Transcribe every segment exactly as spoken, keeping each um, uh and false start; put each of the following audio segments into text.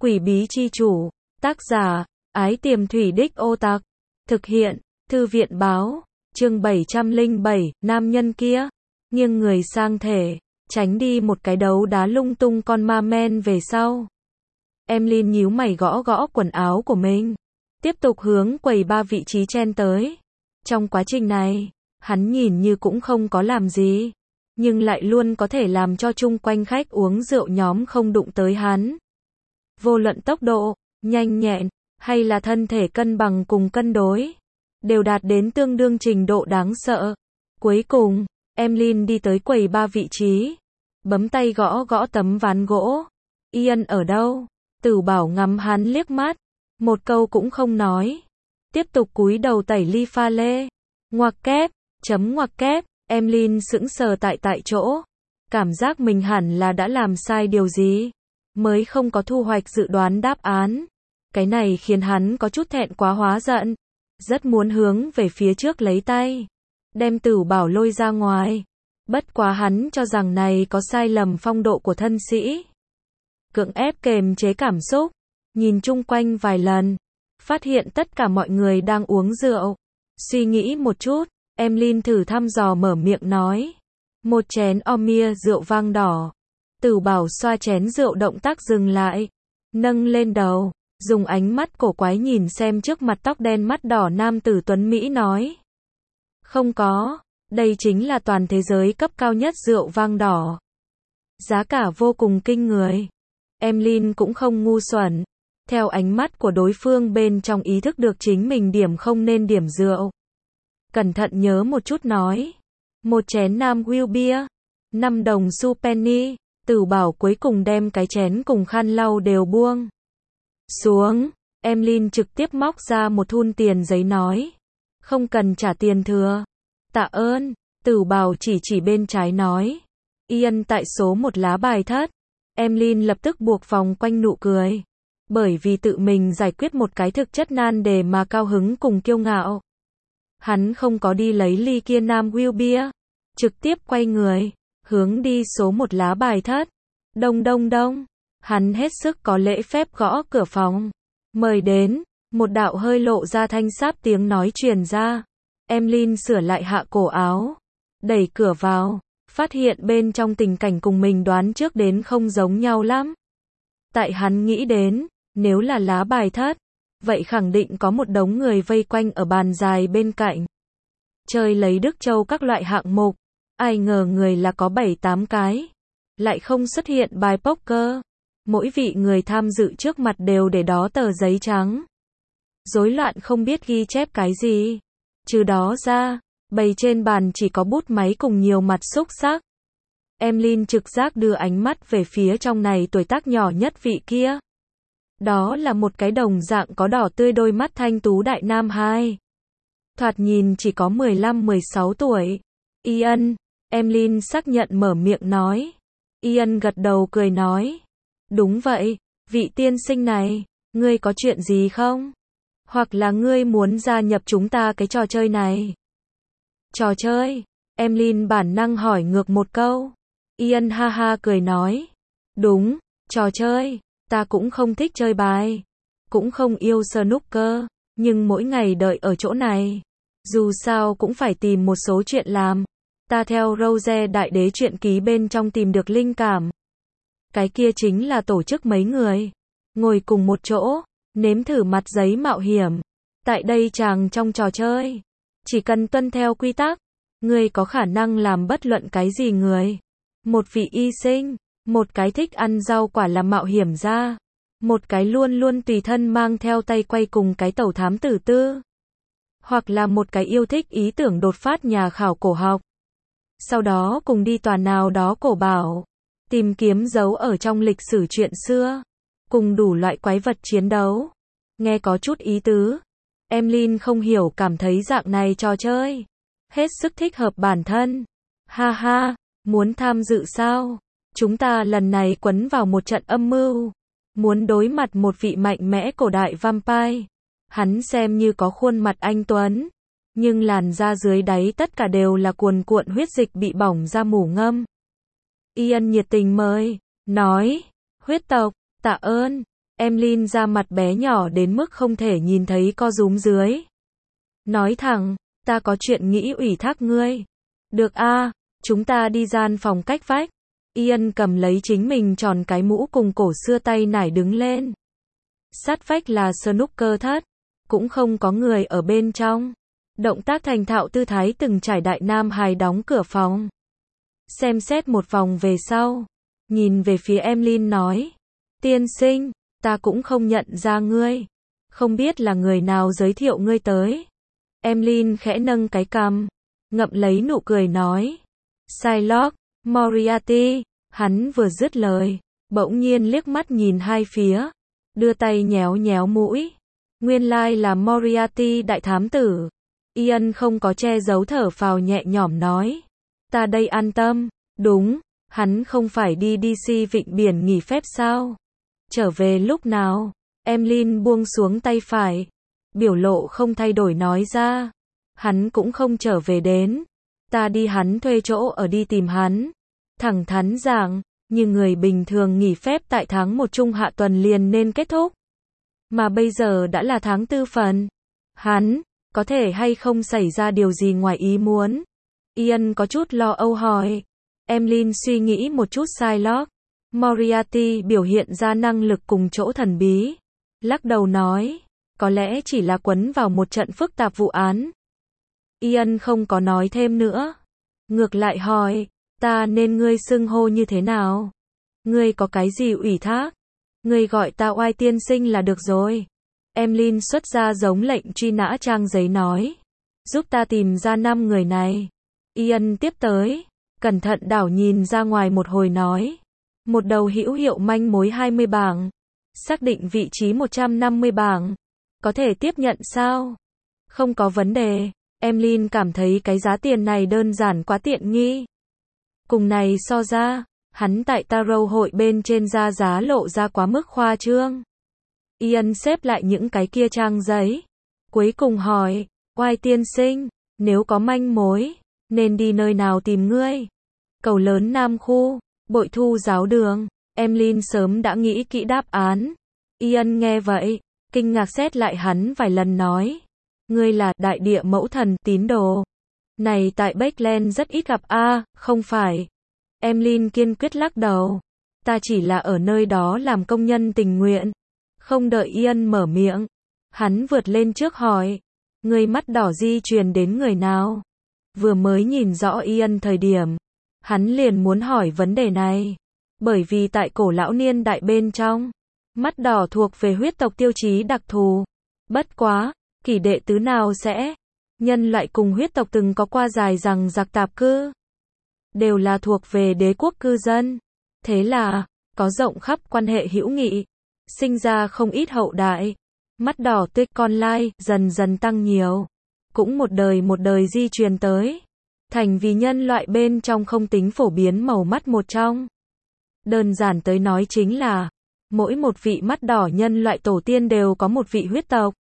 Quỷ bí chi chủ, tác giả, Ái Tiềm Thủy Đích Ô Tặc, thực hiện, Thư viện báo, chương bảy trăm lẻ bảy, nam nhân kia, nghiêng người sang thể, tránh đi một cái đấu đá lung tung con ma men về sau. Emlyn nhíu mày gõ gõ quần áo của mình, tiếp tục hướng quầy ba vị trí chen tới. Trong quá trình này, hắn nhìn như cũng không có làm gì, nhưng lại luôn có thể làm cho chung quanh khách uống rượu nhóm không đụng tới hắn. Vô luận tốc độ, nhanh nhẹn, hay là thân thể cân bằng cùng cân đối, đều đạt đến tương đương trình độ đáng sợ. Cuối cùng, Emlyn đi tới quầy ba vị trí, bấm tay gõ gõ tấm ván gỗ. Ian ở đâu? Tử Bảo ngắm hắn liếc mắt, một câu cũng không nói, tiếp tục cúi đầu tẩy ly pha lê. Ngoặc kép, chấm ngoặc kép, Emlyn sững sờ tại tại chỗ, cảm giác mình hẳn là đã làm sai điều gì, mới không có thu hoạch dự đoán đáp án. Cái này khiến hắn có chút thẹn quá hóa giận, rất muốn hướng về phía trước lấy tay, đem Tử Bảo lôi ra ngoài. Bất quá hắn cho rằng này có sai lầm phong độ của thân sĩ. Cưỡng ép kềm chế cảm xúc, nhìn chung quanh vài lần, phát hiện tất cả mọi người đang uống rượu. Suy nghĩ một chút, Emlyn thử thăm dò mở miệng nói. Một chén Omia rượu vang đỏ. Tử Bảo xoa chén rượu động tác dừng lại, nâng lên đầu, dùng ánh mắt cổ quái nhìn xem trước mặt tóc đen mắt đỏ nam tử tuấn Mỹ nói. Không có, đây chính là toàn thế giới cấp cao nhất rượu vang đỏ. Giá cả vô cùng kinh người. Emlyn cũng không ngu xuẩn, theo ánh mắt của đối phương bên trong ý thức được chính mình điểm không nên điểm rượu. Cẩn thận nhớ một chút nói. Một chén Nam Will Beer, năm đồng xu penny. Tử Bảo cuối cùng đem cái chén cùng khăn lau đều buông xuống. Emlyn trực tiếp móc ra một thun tiền giấy nói. Không cần trả tiền thừa. Tạ ơn. Tử Bảo chỉ chỉ bên trái nói. Ian tại số một lá bài thất. Emlyn lập tức buộc vòng quanh nụ cười. Bởi vì tự mình giải quyết một cái thực chất nan đề mà cao hứng cùng kiêu ngạo. Hắn không có đi lấy ly kia Nam Will Beer, trực tiếp quay người, hướng đi số một lá bài thất. Đông đông đông, hắn hết sức có lễ phép gõ cửa phòng. Mời đến, một đạo hơi lộ ra thanh sáp tiếng nói truyền ra. Emlyn sửa lại hạ cổ áo, đẩy cửa vào, phát hiện bên trong tình cảnh cùng mình đoán trước đến không giống nhau lắm. Tại hắn nghĩ đến, nếu là lá bài thất, vậy khẳng định có một đống người vây quanh ở bàn dài bên cạnh. Chơi lấy Đức Châu các loại hạng mục, ai ngờ người là có bảy tám cái. Lại không xuất hiện bài poker. Mỗi vị người tham dự trước mặt đều để đó tờ giấy trắng. Rối loạn không biết ghi chép cái gì. Trừ đó ra, bày trên bàn chỉ có bút máy cùng nhiều mặt xúc xắc. Emlyn trực giác đưa ánh mắt về phía trong này tuổi tác nhỏ nhất vị kia. Đó là một cái đồng dạng có đỏ tươi đôi mắt thanh tú đại nam hai. Thoạt nhìn chỉ có mười lăm mười sáu tuổi. Ian, Emlyn xác nhận mở miệng nói. Ian gật đầu cười nói. Đúng vậy, vị tiên sinh này, ngươi có chuyện gì không? Hoặc là ngươi muốn gia nhập chúng ta cái trò chơi này? Trò chơi? Emlyn bản năng hỏi ngược một câu. Ian ha ha cười nói. Đúng, trò chơi. Ta cũng không thích chơi bài, cũng không yêu snooker, nhưng mỗi ngày đợi ở chỗ này, dù sao cũng phải tìm một số chuyện làm. Ta theo Rose đại đế truyện ký bên trong tìm được linh cảm. Cái kia chính là tổ chức mấy người, ngồi cùng một chỗ, nếm thử mặt giấy mạo hiểm. Tại đây chàng trong trò chơi, chỉ cần tuân theo quy tắc, ngươi có khả năng làm bất luận cái gì người. Một vị y sinh, một cái thích ăn rau quả là mạo hiểm gia, một cái luôn luôn tùy thân mang theo tay quay cùng cái tẩu thám tử tư, hoặc là một cái yêu thích ý tưởng đột phát nhà khảo cổ học. Sau đó cùng đi tòa nào đó cổ bảo, tìm kiếm dấu ở trong lịch sử chuyện xưa, cùng đủ loại quái vật chiến đấu. Nghe có chút ý tứ. Emlyn không hiểu cảm thấy dạng này trò chơi hết sức thích hợp bản thân. Ha ha, muốn tham dự sao? Chúng ta lần này quấn vào một trận âm mưu, muốn đối mặt một vị mạnh mẽ cổ đại vampire. Hắn xem như có khuôn mặt anh tuấn, nhưng làn da dưới đáy tất cả đều là cuồn cuộn huyết dịch bị bỏng ra mủ ngâm. Ian nhiệt tình mời, nói, huyết tộc, tạ ơn. Emlyn da mặt bé nhỏ đến mức không thể nhìn thấy co rúm dưới. Nói thẳng, ta có chuyện nghĩ ủy thác ngươi. Được a, chúng ta đi gian phòng cách vách. Ian cầm lấy chính mình tròn cái mũ cùng cổ xưa tay nải đứng lên. Sát vách là snooker thất, cũng không có người ở bên trong. Động tác thành thạo tư thái từng trải đại nam hài đóng cửa phòng. Xem xét một vòng về sau, nhìn về phía Emlyn nói, tiên sinh, ta cũng không nhận ra ngươi. Không biết là người nào giới thiệu ngươi tới. Emlyn khẽ nâng cái cằm, ngậm lấy nụ cười nói, Shylock Moriarty. Hắn vừa dứt lời, bỗng nhiên liếc mắt nhìn hai phía, đưa tay nhéo nhéo mũi. Nguyên lai là Moriarty đại thám tử. Ian không có che giấu thở phào nhẹ nhõm nói, ta đây an tâm. Đúng, hắn không phải đi đê xê vịnh biển nghỉ phép sao? Trở về lúc nào? Emlyn buông xuống tay phải, biểu lộ không thay đổi nói ra, hắn cũng không trở về đến. Ta đi hắn thuê chỗ ở đi tìm hắn. Thẳng thắn giảng, như người bình thường nghỉ phép tại tháng một trung hạ tuần liền nên kết thúc. Mà bây giờ đã là tháng tư phần. Hắn, có thể hay không xảy ra điều gì ngoài ý muốn? Ian có chút lo âu hỏi. Emlyn suy nghĩ một chút. Shylock Moriarty biểu hiện ra năng lực cùng chỗ thần bí. Lắc đầu nói, có lẽ chỉ là quấn vào một trận phức tạp vụ án. Ian không có nói thêm nữa. Ngược lại hỏi, ta nên ngươi xưng hô như thế nào? Ngươi có cái gì ủy thác? Ngươi gọi ta Oai tiên sinh là được rồi. Emlyn xuất ra giống lệnh truy nã trang giấy nói, giúp ta tìm ra năm người này. Ian tiếp tới, cẩn thận đảo nhìn ra ngoài một hồi nói, một đầu hữu hiệu manh mối hai mươi bảng, xác định vị trí một trăm năm mươi bảng, có thể tiếp nhận sao? Không có vấn đề. Emlyn cảm thấy cái giá tiền này đơn giản quá tiện nghi. Cùng này so ra, hắn tại Tarot hội bên trên ra giá lộ ra quá mức khoa trương. Ian xếp lại những cái kia trang giấy, cuối cùng hỏi, Oai tiên sinh, nếu có manh mối, nên đi nơi nào tìm ngươi? Cầu lớn Nam khu, Bội Thu giáo đường. Emlyn sớm đã nghĩ kỹ đáp án. Ian nghe vậy, kinh ngạc xét lại hắn vài lần nói, ngươi là đại địa mẫu thần tín đồ. Này tại Backland rất ít gặp a, à, không phải. Emlyn kiên quyết lắc đầu. Ta chỉ là ở nơi đó làm công nhân tình nguyện. Không đợi Ian mở miệng, hắn vượt lên trước hỏi, ngươi mắt đỏ di truyền đến người nào? Vừa mới nhìn rõ Ian thời điểm, hắn liền muốn hỏi vấn đề này. Bởi vì tại cổ lão niên đại bên trong, mắt đỏ thuộc về huyết tộc tiêu chí đặc thù. Bất quá, kỷ đệ tứ nào sẽ? Nhân loại cùng huyết tộc từng có qua dài rằng giặc tạp cư. Đều là thuộc về đế quốc cư dân. Thế là, có rộng khắp quan hệ hữu nghị. Sinh ra không ít hậu đại. Mắt đỏ tươi con lai, dần dần tăng nhiều. Cũng một đời một đời di truyền tới. Thành vì nhân loại bên trong không tính phổ biến màu mắt một trong. Đơn giản tới nói chính là, mỗi một vị mắt đỏ nhân loại tổ tiên đều có một vị huyết tộc.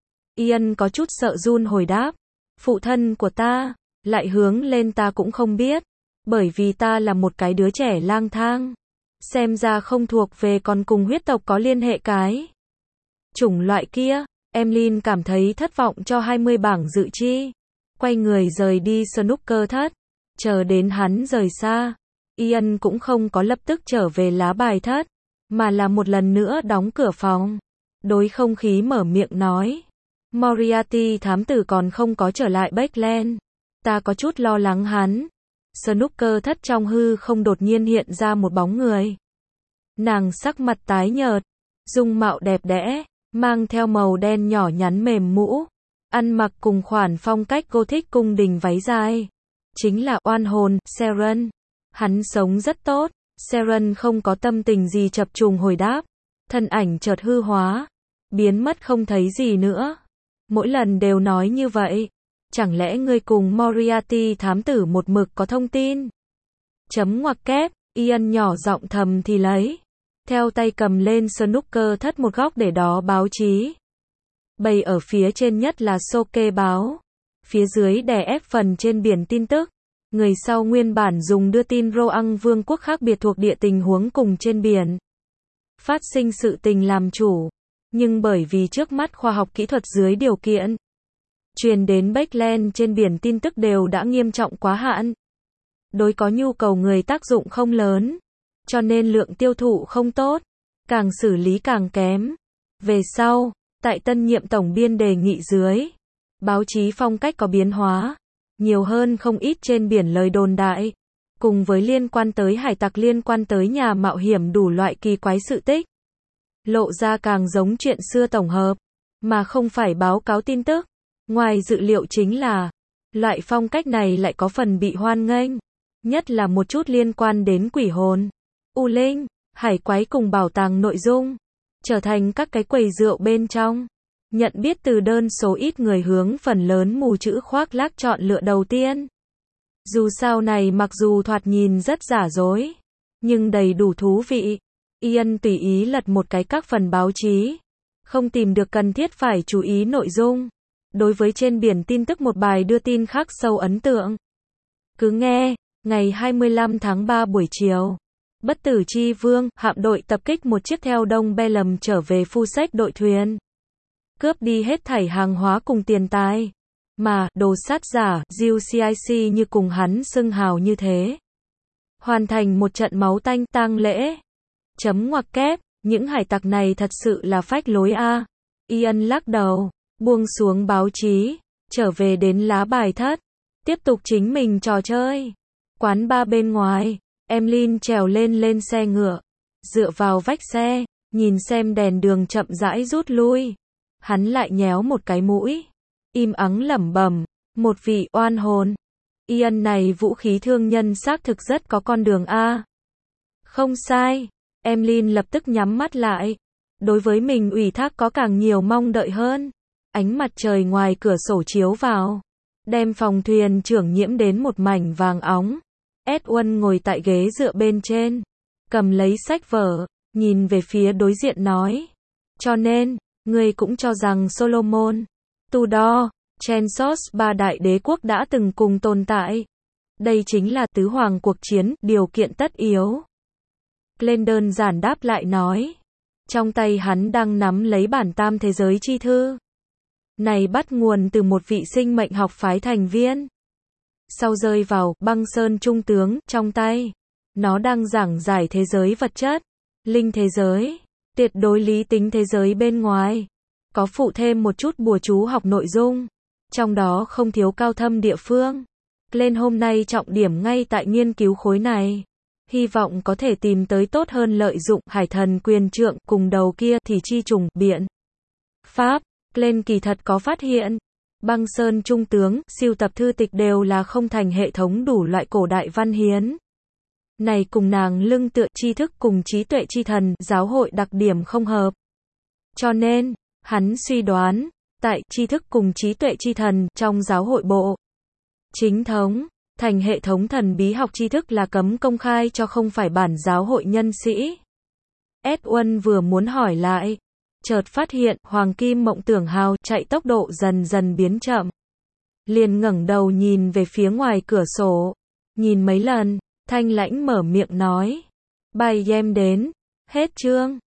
Ian có chút sợ run hồi đáp, phụ thân của ta, lại hướng lên ta cũng không biết, bởi vì ta là một cái đứa trẻ lang thang. Xem ra không thuộc về còn cùng huyết tộc có liên hệ cái chủng loại kia. Emlyn cảm thấy thất vọng cho hai mươi bảng dự chi. Quay người rời đi snooker thất. Chờ đến hắn rời xa, Ian cũng không có lập tức trở về lá bài thất, mà là một lần nữa đóng cửa phòng. Đối không khí mở miệng nói, Moriarty thám tử còn không có trở lại Backland. Ta có chút lo lắng hắn. Snooker thất trong hư không đột nhiên hiện ra một bóng người. Nàng sắc mặt tái nhợt, dung mạo đẹp đẽ, mang theo màu đen nhỏ nhắn mềm mũ, ăn mặc cùng khoản phong cách Gothic cung đình váy dài. Chính là oan hồn, Sharon. Hắn sống rất tốt. Sharon không có tâm tình gì chập trùng hồi đáp. Thân ảnh chợt hư hóa, biến mất không thấy gì nữa. Mỗi lần đều nói như vậy. Chẳng lẽ ngươi cùng Moriarty thám tử một mực có thông tin? Chấm ngoặc kép, Ian nhỏ giọng thầm thì lấy. Theo tay cầm lên snooker thất một góc để đó báo chí. Bày ở phía trên nhất là Soke báo. Phía dưới đè ép phần trên biển tin tức. Người sau nguyên bản dùng đưa tin Roang vương quốc khác biệt thuộc địa tình huống cùng trên biển. phát sinh sự tình làm chủ. Nhưng bởi vì trước mắt khoa học kỹ thuật dưới điều kiện truyền đến Backland trên biển tin tức đều đã nghiêm trọng quá hạn. Đối có nhu cầu người tác dụng không lớn, cho nên lượng tiêu thụ không tốt, càng xử lý càng kém. Về sau, tại tân nhiệm tổng biên đề nghị dưới, báo chí phong cách có biến hóa, nhiều hơn không ít trên biển lời đồn đại, cùng với liên quan tới hải tặc, liên quan tới nhà mạo hiểm, đủ loại kỳ quái sự tích. Lộ ra càng giống chuyện xưa tổng hợp, mà không phải báo cáo tin tức. Ngoài dự liệu chính là, loại phong cách này lại có phần bị hoan nghênh, nhất là một chút liên quan đến quỷ hồn, u linh, hải quái cùng bảo tàng nội dung, trở thành các cái quầy rượu bên trong. Nhận biết từ đơn số ít người hướng phần lớn mù chữ khoác lác chọn lựa đầu tiên. Dù sao này mặc dù thoạt nhìn rất giả dối, nhưng đầy đủ thú vị. Ian tùy ý lật một cái các phần báo chí, không tìm được cần thiết phải chú ý nội dung. Đối với trên biển tin tức một bài đưa tin khắc sâu ấn tượng. Cứ nghe, ngày hai mươi lăm tháng ba buổi chiều, Bất Tử Chi Vương, hạm đội tập kích một chiếc theo đông Bellum trở về phu sách đội thuyền. Cướp đi hết thảy hàng hóa cùng tiền tài. Mà, đồ sát giả, Jiu xê i xê như cùng hắn xưng hào như thế. Hoàn thành một trận máu tanh tang lễ. Chấm ngoặc kép, những hải tặc này thật sự là phách lối a. Ian lắc đầu, buông xuống báo chí, trở về đến lá bài thất, tiếp tục chính mình trò chơi. Quán bar bên ngoài, Emlyn trèo lên lên xe ngựa, dựa vào vách xe, nhìn xem đèn đường chậm rãi rút lui. Hắn lại nhéo một cái mũi, im ắng lẩm bẩm, một vị oan hồn. Ian này vũ khí thương nhân xác thực rất có con đường a. Không sai, Emlyn lập tức nhắm mắt lại. Đối với mình ủy thác có càng nhiều mong đợi hơn. Ánh mặt trời ngoài cửa sổ chiếu vào, đem phòng thuyền trưởng nhiễm đến một mảnh vàng óng. Edwin ngồi tại ghế dựa bên trên, cầm lấy sách vở, nhìn về phía đối diện nói. Cho nên, ngươi cũng cho rằng Solomon, Tudor, Chansos ba đại đế quốc đã từng cùng tồn tại. Đây chính là tứ hoàng cuộc chiến, điều kiện tất yếu. Glenn đơn giản đáp lại nói. Trong tay hắn đang nắm lấy bản tam thế giới chi thư. Này bắt nguồn từ một vị sinh mệnh học phái thành viên. Sau rơi vào băng sơn trung tướng trong tay. Nó đang giảng giải thế giới vật chất, linh thế giới, tuyệt đối lý tính thế giới bên ngoài. Có phụ thêm một chút bùa chú học nội dung. Trong đó không thiếu cao thâm địa phương. Glenn hôm nay trọng điểm ngay tại nghiên cứu khối này. Hy vọng có thể tìm tới tốt hơn lợi dụng hải thần quyền trượng cùng đầu kia thì chi trùng biện pháp. Glenn kỳ thật có phát hiện, băng sơn trung tướng, siêu tập thư tịch đều là không thành hệ thống đủ loại cổ đại văn hiến. Này cùng nàng lưng tựa tri thức cùng trí tuệ chi thần giáo hội đặc điểm không hợp. Cho nên, hắn suy đoán, tại tri thức cùng trí tuệ chi thần trong giáo hội bộ chính thống, thành hệ thống thần bí học tri thức là cấm công khai cho không phải bản giáo hội nhân sĩ. Edwin vừa muốn hỏi lại, chợt phát hiện Hoàng Kim Mộng Tưởng Hào chạy tốc độ dần dần biến chậm. Liền ngẩng đầu nhìn về phía ngoài cửa sổ, nhìn mấy lần, thanh lãnh mở miệng nói. Bài game đến, hết chương.